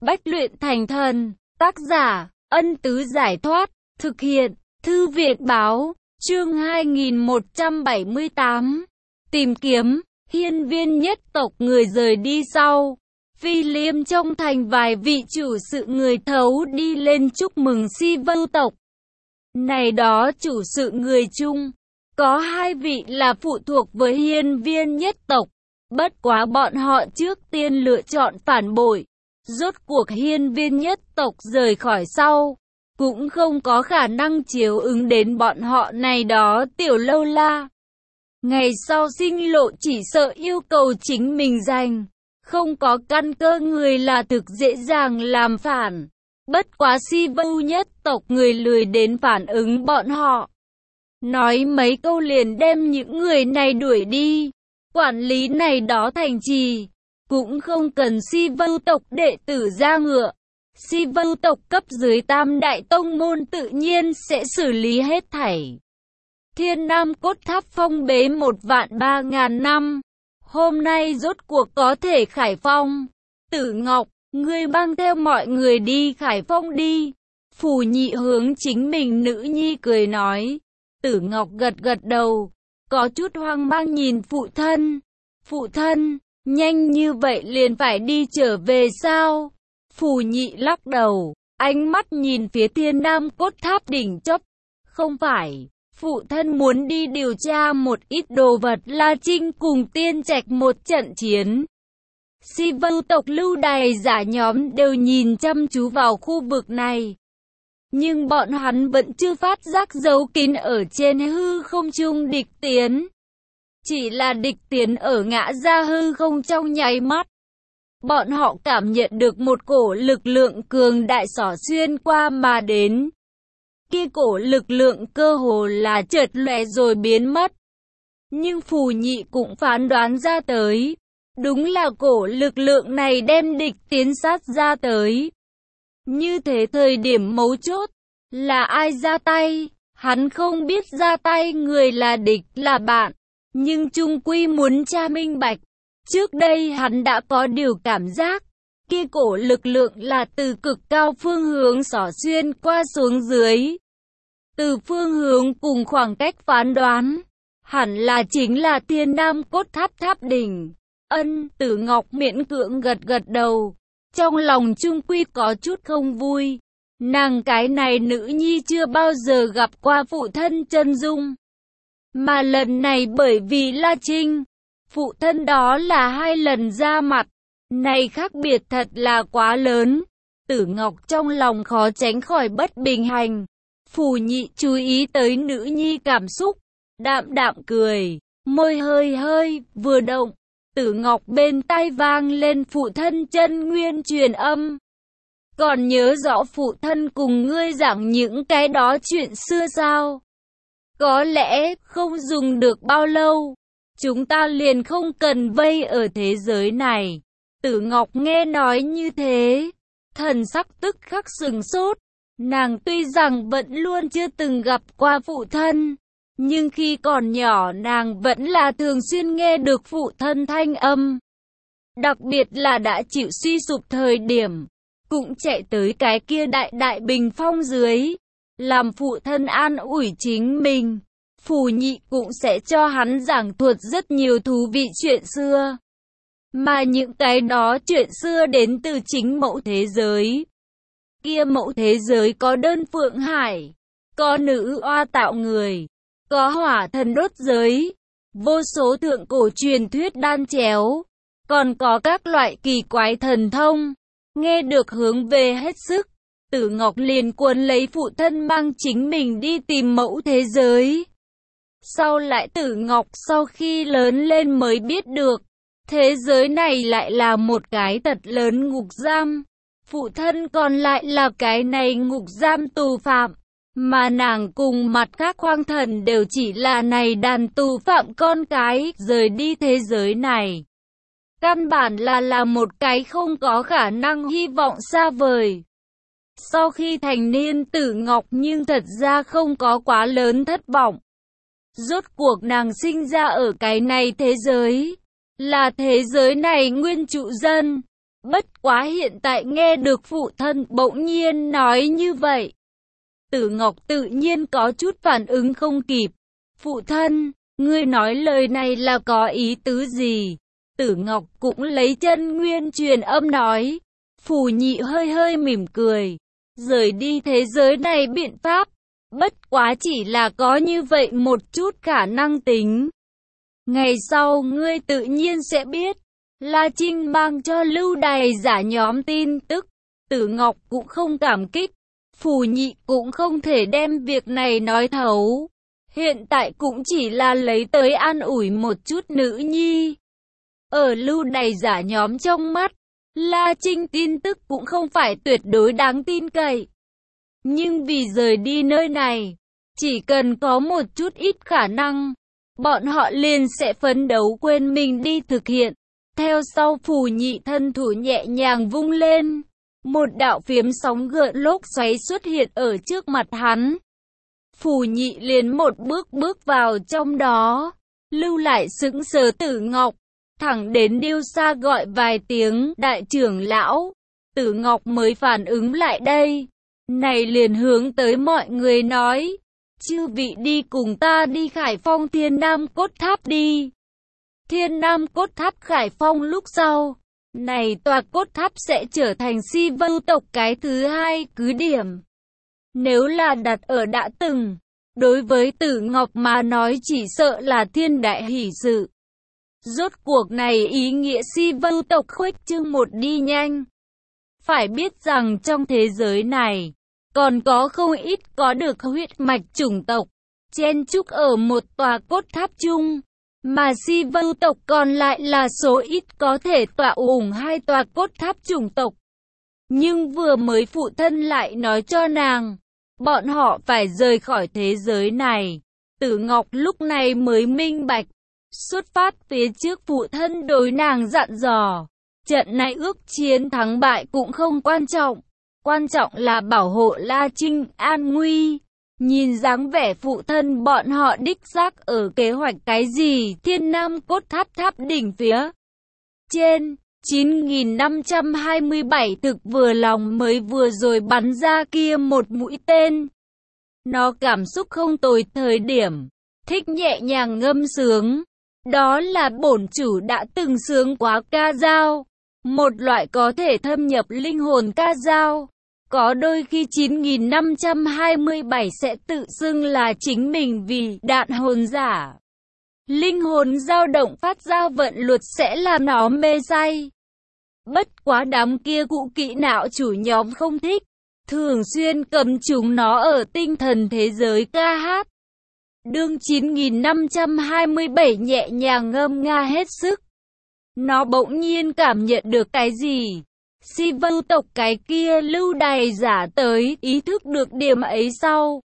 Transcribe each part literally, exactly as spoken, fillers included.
Bách luyện thành thần. Tác giả, Ân Tứ Giải Thoát. Thực hiện, Thư viện Báo. Chương hai nghìn một trăm bảy mươi tám. Tìm kiếm. Hiên viên nhất tộc người rời đi sau. Phi Liêm trong thành vài vị chủ sự người thấu đi lên chúc mừng Si Vưu tộc. Này đó chủ sự người Trung, có hai vị là phụ thuộc với hiên viên nhất tộc. Bất quá bọn họ trước tiên lựa chọn phản bội. Rốt cuộc hiên viên nhất tộc rời khỏi sau, cũng không có khả năng chiếu ứng đến bọn họ này đó tiểu lâu la. Ngày sau sinh lộ chỉ sợ yêu cầu chính mình giành. Không có căn cơ người là thực dễ dàng làm phản. Bất quá Si Vưu nhất tộc người lười đến phản ứng bọn họ. Nói mấy câu liền đem những người này đuổi đi. Quản lý này đó thành trì, cũng không cần Si Vưu tộc đệ tử ra ngựa. Si Vưu tộc cấp dưới tam đại tông môn tự nhiên sẽ xử lý hết thảy. Thiên Nam cốt tháp phong bế một vạn ba ngàn năm. Hôm nay rốt cuộc có thể khải phong. Tử Ngọc, ngươi mang theo mọi người đi khải phong đi. Phù Nhị hướng chính mình nữ nhi cười nói. Tử Ngọc gật gật đầu, có chút hoang mang nhìn phụ thân. Phụ thân, nhanh như vậy liền phải đi trở về sao? Phù Nhị lắc đầu, ánh mắt nhìn phía Thiên Nam cốt tháp đỉnh chóp. Không phải, phụ thân muốn đi điều tra một ít đồ vật La Trinh cùng Tiên Trạch một trận chiến. Si Vưu tộc lưu đày giả nhóm đều nhìn chăm chú vào khu vực này. Nhưng bọn hắn vẫn chưa phát giác giấu kín ở trên hư không trung địch tiến. Chỉ là địch tiến ở ngã ra hư không trong nháy mắt. Bọn họ cảm nhận được một cổ lực lượng cường đại xỏ xuyên qua mà đến. Kia cổ lực lượng cơ hồ là chợt lóe rồi biến mất. Nhưng Phù Nhị cũng phán đoán ra tới. Đúng là cổ lực lượng này đem địch tiến sát ra tới. Như thế thời điểm mấu chốt, là ai ra tay? Hắn không biết ra tay người là địch là bạn, nhưng chung quy muốn tra minh bạch. Trước đây hắn đã có điều cảm giác, kia cổ lực lượng là từ cực cao phương hướng xỏ xuyên qua xuống dưới. Từ phương hướng cùng khoảng cách phán đoán, hẳn là chính là Thiên Nam cốt tháp tháp đỉnh. Ân, Tử Ngọc miễn cưỡng gật gật đầu, trong lòng chung quy có chút không vui. Nàng cái này nữ nhi chưa bao giờ gặp qua phụ thân chân dung. Mà lần này bởi vì La Trinh, phụ thân đó là hai lần ra mặt. Này khác biệt thật là quá lớn. Tử Ngọc trong lòng khó tránh khỏi bất bình hành. Phù Nhị chú ý tới nữ nhi cảm xúc, đạm đạm cười, môi hơi hơi, vừa động. Tử Ngọc bên tai vang lên phụ thân chân nguyên truyền âm. Còn nhớ rõ phụ thân cùng ngươi giảng những cái đó chuyện xưa sao? Có lẽ không dùng được bao lâu, chúng ta liền không cần vây ở thế giới này. Tử Ngọc nghe nói như thế, thần sắc tức khắc sừng sốt. Nàng tuy rằng vẫn luôn chưa từng gặp qua phụ thân, nhưng khi còn nhỏ nàng vẫn là thường xuyên nghe được phụ thân thanh âm. Đặc biệt là đã chịu suy sụp thời điểm, cũng chạy tới cái kia đại đại bình phong dưới, làm phụ thân an ủi chính mình. Phù Nhị cũng sẽ cho hắn giảng thuật rất nhiều thú vị chuyện xưa. Mà những cái đó chuyện xưa đến từ chính mẫu thế giới. Kia mẫu thế giới có đơn phượng hải, có nữ oa tạo người, có hỏa thần đốt giới, vô số thượng cổ truyền thuyết đan chéo, còn có các loại kỳ quái thần thông. Nghe được hướng về hết sức, Tử Ngọc liền cuốn lấy phụ thân mang chính mình đi tìm mẫu thế giới. Sau lại Tử Ngọc sau khi lớn lên mới biết được, thế giới này lại là một cái thật lớn ngục giam. Phụ thân còn lại là cái này ngục giam tù phạm, mà nàng cùng mặt khác hoang thần đều chỉ là này đàn tù phạm con cái rời đi thế giới này. Căn bản là là một cái không có khả năng hy vọng xa vời. Sau khi thành niên Tử Ngọc nhưng thật ra không có quá lớn thất vọng. Rốt cuộc nàng sinh ra ở cái này thế giới, là thế giới này nguyên trụ dân. Bất quá hiện tại nghe được phụ thân bỗng nhiên nói như vậy, Tử Ngọc tự nhiên có chút phản ứng không kịp. Phụ thân, ngươi nói lời này là có ý tứ gì? Tử Ngọc cũng lấy chân nguyên truyền âm nói. Phù Nhị hơi hơi mỉm cười. Rời đi thế giới này biện pháp, bất quá chỉ là có như vậy một chút khả năng tính. Ngày sau ngươi tự nhiên sẽ biết. La Trinh mang cho lưu đày giả nhóm tin tức. Tử Ngọc cũng không cảm kích. Phù Nhị cũng không thể đem việc này nói thấu. Hiện tại cũng chỉ là lấy tới an ủi một chút nữ nhi. Ở lưu đày giả nhóm trong mắt, La Trinh tin tức cũng không phải tuyệt đối đáng tin cậy. Nhưng vì rời đi nơi này, chỉ cần có một chút ít khả năng, bọn họ liền sẽ phấn đấu quên mình đi thực hiện. Theo sau Phù Nhị thân thủ nhẹ nhàng vung lên, một đạo phiếm sóng gợn lốc xoáy xuất hiện ở trước mặt hắn. Phù Nhị liền một bước bước vào trong đó, lưu lại sững sờ Tử Ngọc, thẳng đến Điêu Sa gọi vài tiếng đại trưởng lão, Tử Ngọc mới phản ứng lại đây. Này liền hướng tới mọi người nói, chư vị đi cùng ta đi Khải Phong Thiên Nam Cốt Tháp đi. Thiên Nam Cốt Tháp Khải Phong lúc sau, này tòa cốt tháp sẽ trở thành Si Vưu tộc cái thứ hai cứ điểm. Nếu là đặt ở đã từng, đối với Tử Ngọc mà nói chỉ sợ là thiên đại hỷ sự. Rốt cuộc này ý nghĩa Si Vưu tộc khuếch trương một đi nhanh. Phải biết rằng trong thế giới này, còn có không ít có được huyết mạch chủng tộc, chen chúc ở một tòa cốt tháp chung. Mà Si Vưu tộc còn lại là số ít có thể tọa ủng hai tòa cốt tháp chủng tộc. Nhưng vừa mới phụ thân lại nói cho nàng, bọn họ phải rời khỏi thế giới này. Tử Ngọc lúc này mới minh bạch. Xuất phát phía trước phụ thân đối nàng dặn dò. Trận này ước chiến thắng bại cũng không quan trọng. Quan trọng là bảo hộ La Trinh an nguy. Nhìn dáng vẻ phụ thân bọn họ đích xác ở kế hoạch cái gì Thiên Nam Cốt Tháp tháp đỉnh phía trên. chín nghìn năm trăm hai mươi bảy thực vừa lòng mới vừa rồi bắn ra kia một mũi tên. Nó cảm xúc không tồi thời điểm, thích nhẹ nhàng ngâm sướng. Đó là bổn chủ đã từng sướng quá ca dao, một loại có thể thâm nhập linh hồn ca dao. Có đôi khi chín nghìn năm trăm hai mươi bảy sẽ tự xưng là chính mình vì đạn hồn giả. Linh hồn dao động phát ra vận luật sẽ làm nó mê say. Bất quá đám kia cụ kỹ não chủ nhóm không thích, thường xuyên cầm chúng nó ở tinh thần thế giới ca hát. Đương chín nghìn năm trăm hai mươi bảy nhẹ nhàng ngâm nga hết sức. Nó bỗng nhiên cảm nhận được cái gì? Si Vưu tộc cái kia lưu đày giả tới ý thức được điểm ấy sau.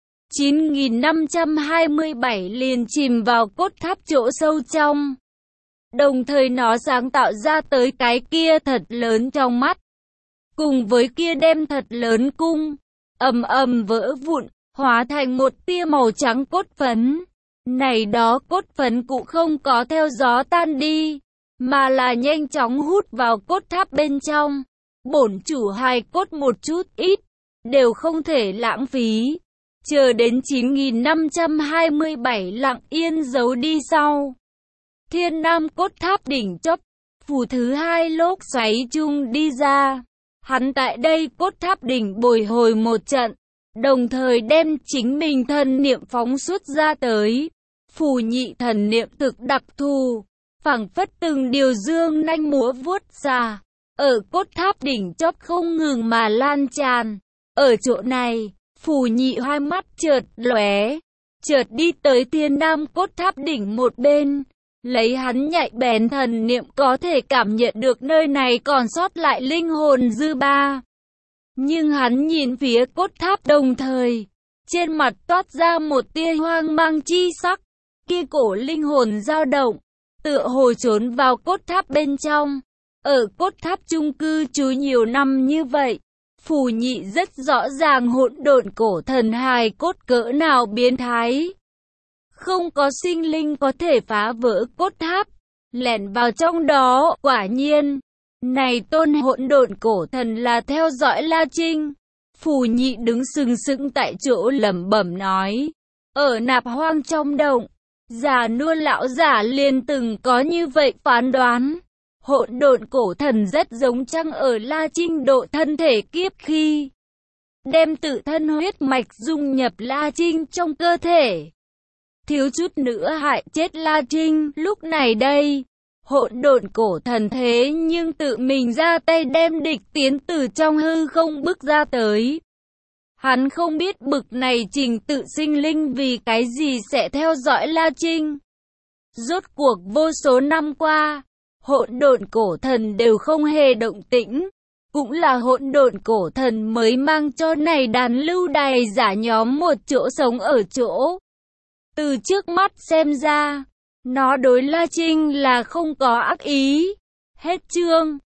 chín nghìn năm trăm hai mươi bảy liền chìm vào cốt tháp chỗ sâu trong. Đồng thời nó sáng tạo ra tới cái kia thật lớn trong mắt. Cùng với kia đem thật lớn cung, ầm ầm vỡ vụn, hóa thành một tia màu trắng cốt phấn. Này đó cốt phấn cũng không có theo gió tan đi, mà là nhanh chóng hút vào cốt tháp bên trong. Bổn chủ hài cốt một chút ít, đều không thể lãng phí. Chờ đến chín nghìn năm trăm hai mươi bảy lặng yên giấu đi sau. Thiên Nam Cốt Tháp đỉnh chóp, phù thứ hai lốc xoáy chung đi ra. Hắn tại đây cốt tháp đỉnh bồi hồi một trận, đồng thời đem chính mình thần niệm phóng xuất ra tới. Phù nhị thần niệm thực đặc thù, phảng phất từng điều dương nanh múa vuốt ra, ở cốt tháp đỉnh chóp không ngừng mà lan tràn. Ở chỗ này, phù nhị hai mắt chợt lóe, chợt đi tới Thiên Nam Cốt Tháp đỉnh một bên. Lấy hắn nhạy bén thần niệm có thể cảm nhận được nơi này còn sót lại linh hồn dư ba. Nhưng hắn nhìn phía cốt tháp đồng thời, trên mặt toát ra một tia hoang mang chi sắc. Kia cổ linh hồn dao động, tựa hồ trốn vào cốt tháp bên trong. Ở cốt tháp chung cư trú nhiều năm như vậy, phù nhị rất rõ ràng hỗn độn cổ thần hài cốt cỡ nào biến thái. Không có sinh linh có thể phá vỡ cốt tháp, lẻn vào trong đó. Quả nhiên, Này tôn hỗn độn cổ thần là theo dõi La Trinh. Phù Nhị đứng sừng sững tại chỗ lẩm bẩm nói. Ở Nạp Hoang trong động, già nua lão giả liền từng có như vậy phán đoán. Hỗn độn cổ thần rất giống trăng ở La Trinh độ thân thể kiếp khi đem tự thân huyết mạch dung nhập La Trinh trong cơ thể. Thiếu chút nữa hại chết La Trinh. Lúc này đây, hỗn độn cổ thần thế nhưng tự mình ra tay đem địch tiến từ trong hư không bức ra tới. Hắn không biết bực này trình tự sinh linh vì cái gì sẽ theo dõi La Trinh. Rốt cuộc vô số năm qua, hỗn độn cổ thần đều không hề động tĩnh. Cũng là hỗn độn cổ thần mới mang cho này đàn lưu đày giả nhóm một chỗ sống ở chỗ. Từ trước mắt xem ra, nó đối La Trinh là không có ác ý. Hết chương.